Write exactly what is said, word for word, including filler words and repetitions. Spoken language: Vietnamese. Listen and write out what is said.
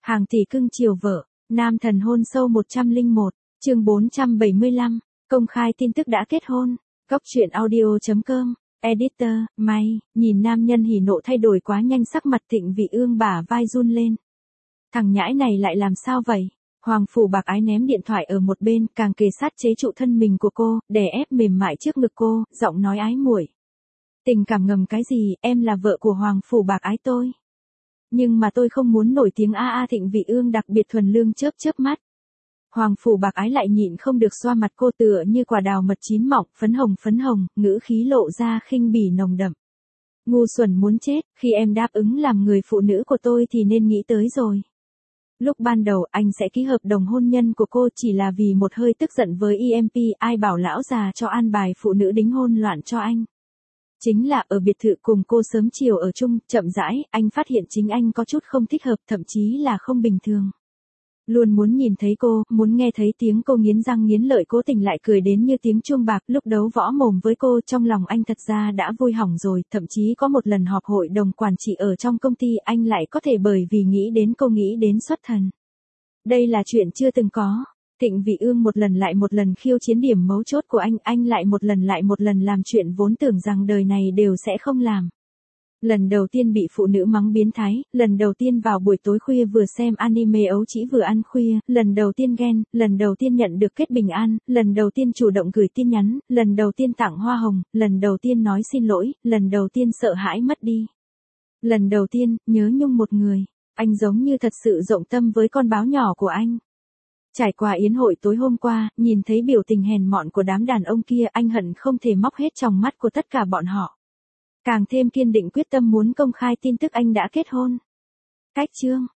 Hàng tỷ cưng chiều vợ, nam thần hôn sâu một trăm lẻ một, chương bốn trăm bảy mươi lăm, công khai tin tức đã kết hôn. Góc truyện audio chấm com, editor, May, nhìn nam nhân hỉ nộ thay đổi quá nhanh, sắc mặt Thịnh Vị Ương bả vai run lên. Thằng nhãi này lại làm sao vậy? Hoàng Phủ Bạc Ái ném điện thoại ở một bên, càng kề sát chế trụ thân mình của cô, đè ép mềm mại trước ngực cô, giọng nói ái muội. Tình cảm ngầm cái gì, em là vợ của Hoàng Phủ Bạc Ái tôi. Nhưng mà tôi không muốn nổi tiếng a a. Thịnh Vị Ương đặc biệt thuần lương chớp chớp mắt. Hoàng Phủ Bạc Ái lại nhịn không được xoa mặt cô, tựa như quả đào mật chín mọng, phấn hồng phấn hồng, ngữ khí lộ ra khinh bỉ nồng đậm. Ngu xuẩn muốn chết, khi em đáp ứng làm người phụ nữ của tôi thì nên nghĩ tới rồi. Lúc ban đầu anh sẽ ký hợp đồng hôn nhân của cô chỉ là vì một hơi tức giận với e em pê, ai bảo lão già cho an bài phụ nữ đính hôn loạn cho anh. Chính là ở biệt thự cùng cô sớm chiều ở chung, chậm rãi, anh phát hiện chính anh có chút không thích hợp, thậm chí là không bình thường. Luôn muốn nhìn thấy cô, muốn nghe thấy tiếng cô nghiến răng nghiến lợi, cố tình lại cười đến như tiếng chuông bạc. Lúc đấu võ mồm với cô, trong lòng anh thật ra đã vui hỏng rồi, thậm chí có một lần họp hội đồng quản trị ở trong công ty, anh lại có thể bởi vì nghĩ đến cô nghĩ đến xuất thần. Đây là chuyện chưa từng có. Thịnh Vị Ương một lần lại một lần khiêu chiến điểm mấu chốt của anh, anh lại một lần lại một lần làm chuyện vốn tưởng rằng đời này đều sẽ không làm. Lần đầu tiên bị phụ nữ mắng biến thái, lần đầu tiên vào buổi tối khuya vừa xem anime ấu trĩ vừa ăn khuya, lần đầu tiên ghen, lần đầu tiên nhận được kết bình an, lần đầu tiên chủ động gửi tin nhắn, lần đầu tiên tặng hoa hồng, lần đầu tiên nói xin lỗi, lần đầu tiên sợ hãi mất đi. Lần đầu tiên, nhớ nhung một người, anh giống như thật sự rộng tâm với con báo nhỏ của anh. Trải qua yến hội tối hôm qua, nhìn thấy biểu tình hèn mọn của đám đàn ông kia, anh hận không thể móc hết tròng mắt của tất cả bọn họ. Càng thêm kiên định quyết tâm muốn công khai tin tức anh đã kết hôn. Cách chương